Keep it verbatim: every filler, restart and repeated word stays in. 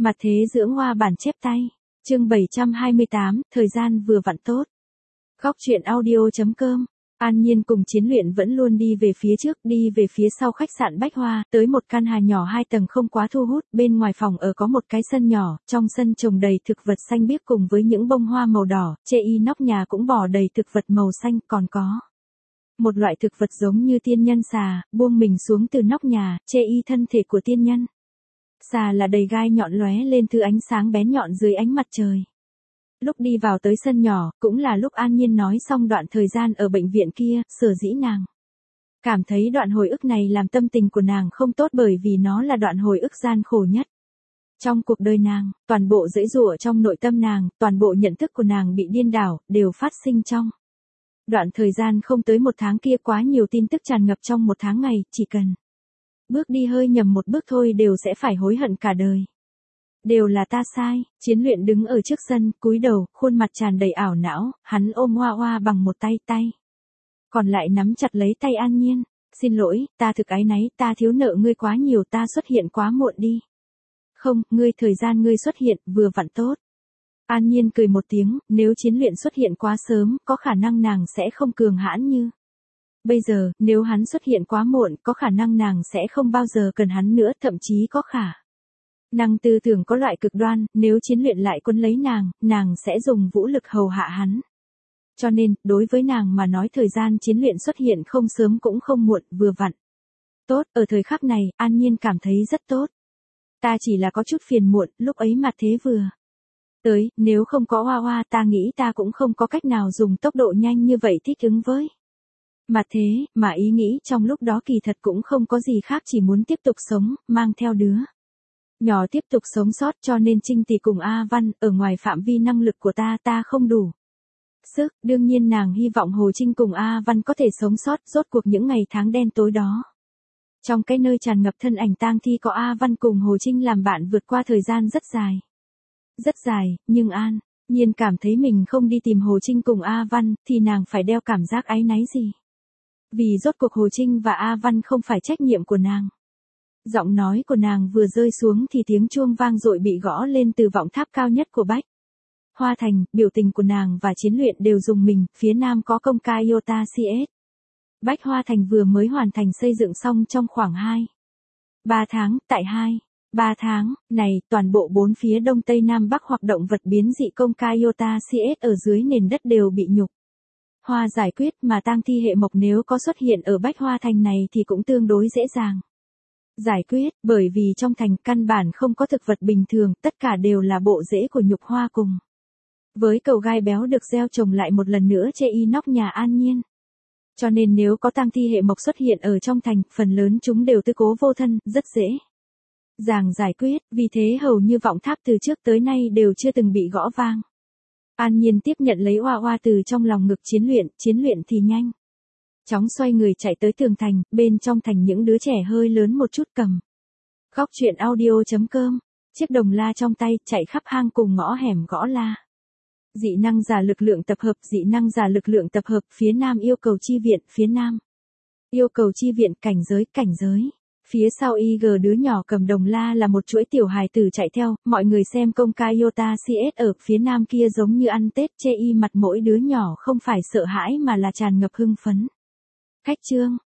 Mặt thế dưỡng hoa bản chép tay. Chương bảy trăm hai mươi tám, thời gian vừa vặn tốt. Góc truyện audio chấm com. An Nhiên cùng Chiến Luyện vẫn luôn đi về phía trước, đi về phía sau khách sạn Bách Hoa, tới một căn nhà nhỏ hai tầng không quá thu hút, bên ngoài phòng ở có một cái sân nhỏ, trong sân trồng đầy thực vật xanh biếc cùng với những bông hoa màu đỏ, chê y nóc nhà cũng bỏ đầy thực vật màu xanh, còn có một loại thực vật giống như tiên nhân xà, buông mình xuống từ nóc nhà, chê y thân thể của tiên nhân. Xà là đầy gai nhọn lóe lên thứ ánh sáng bén nhọn dưới ánh mặt trời. Lúc đi vào tới sân nhỏ, cũng là lúc An Nhiên nói xong đoạn thời gian ở bệnh viện kia, sở dĩ nàng cảm thấy đoạn hồi ức này làm tâm tình của nàng không tốt bởi vì nó là đoạn hồi ức gian khổ nhất trong cuộc đời nàng, toàn bộ giãy giụa trong nội tâm nàng, toàn bộ nhận thức của nàng bị điên đảo, đều phát sinh trong đoạn thời gian không tới một tháng kia. Quá nhiều tin tức tràn ngập trong một tháng ngày, chỉ cần bước đi hơi nhầm một bước thôi đều sẽ phải hối hận cả đời. Đều là ta sai. Chiến Luyện đứng ở trước sân, cúi đầu, khuôn mặt tràn đầy ảo não, hắn ôm Hoa Hoa bằng một tay tay, còn lại nắm chặt lấy tay An Nhiên. Xin lỗi, ta thực áy náy, ta thiếu nợ ngươi quá nhiều, ta xuất hiện quá muộn đi. Không, ngươi thời gian ngươi xuất hiện, vừa vặn tốt. An Nhiên cười một tiếng, nếu Chiến Luyện xuất hiện quá sớm, có khả năng nàng sẽ không cường hãn như bây giờ, nếu hắn xuất hiện quá muộn, có khả năng nàng sẽ không bao giờ cần hắn nữa, thậm chí có khả năng tư tưởng có loại cực đoan, nếu Chiến Luyện lại quấn lấy nàng, nàng sẽ dùng vũ lực hầu hạ hắn. Cho nên, đối với nàng mà nói thời gian Chiến Luyện xuất hiện không sớm cũng không muộn, vừa vặn tốt, ở thời khắc này, An Nhiên cảm thấy rất tốt. Ta chỉ là có chút phiền muộn, lúc ấy mặt thế vừa tới, nếu không có Hoa Hoa ta nghĩ ta cũng không có cách nào dùng tốc độ nhanh như vậy thích ứng với mặt thế, mà ý nghĩ trong lúc đó kỳ thật cũng không có gì khác, chỉ muốn tiếp tục sống, mang theo đứa nhỏ tiếp tục sống sót, cho nên Trinh Tỷ cùng A Văn, ở ngoài phạm vi năng lực của ta, ta không đủ sức, đương nhiên nàng hy vọng Hồ Trinh cùng A Văn có thể sống sót, rốt cuộc những ngày tháng đen tối đó. Trong cái nơi tràn ngập thân ảnh tang thi có A Văn cùng Hồ Trinh làm bạn vượt qua thời gian rất dài. Rất dài, nhưng An Nhiên cảm thấy mình không đi tìm Hồ Trinh cùng A Văn, thì nàng phải đeo cảm giác áy náy gì. Vì rốt cuộc Hồ Trinh và A Văn không phải trách nhiệm của nàng. Giọng nói của nàng vừa rơi xuống thì tiếng chuông vang dội bị gõ lên từ vọng tháp cao nhất của Bách Hoa Thành, biểu tình của nàng và Chiến Luyện đều rùng mình, phía nam có công ca Iota xê ét. Bách Hoa Thành vừa mới hoàn thành xây dựng xong trong khoảng hai ba tháng, tại hai ba tháng này, toàn bộ bốn phía đông tây nam bắc hoặc động vật biến dị công ca Iota xê ét ở dưới nền đất đều bị nhục hoa giải quyết, mà tang thi hệ mộc nếu có xuất hiện ở Bách Hoa Thành này thì cũng tương đối dễ dàng giải quyết, bởi vì trong thành căn bản không có thực vật bình thường, tất cả đều là bộ rễ của nhục hoa cùng với cầu gai béo được gieo trồng lại một lần nữa chê y nóc nhà An Nhiên. Cho nên nếu có tang thi hệ mộc xuất hiện ở trong thành, phần lớn chúng đều tư cố vô thân, rất dễ dàng giải quyết, vì thế hầu như vọng tháp từ trước tới nay đều chưa từng bị gõ vang. An Nhiên tiếp nhận lấy Hoa Hoa từ trong lòng ngực Chiến Luyện, Chiến Luyện thì nhanh chóng xoay người chạy tới tường thành, bên trong thành những đứa trẻ hơi lớn một chút cầm góc truyện audio chấm com, chiếc đồng la trong tay, chạy khắp hang cùng ngõ hẻm gõ la. Dị năng giả lực lượng tập hợp, dị năng giả lực lượng tập hợp, phía nam yêu cầu chi viện, phía nam yêu cầu chi viện, cảnh giới, cảnh giới. Phía sau i giê đứa nhỏ cầm đồng la là một chuỗi tiểu hài tử chạy theo, mọi người xem công ca Iota xê ét ở phía nam kia giống như ăn Tết, chê y mặt mỗi đứa nhỏ không phải sợ hãi mà là tràn ngập hưng phấn. Khách trương,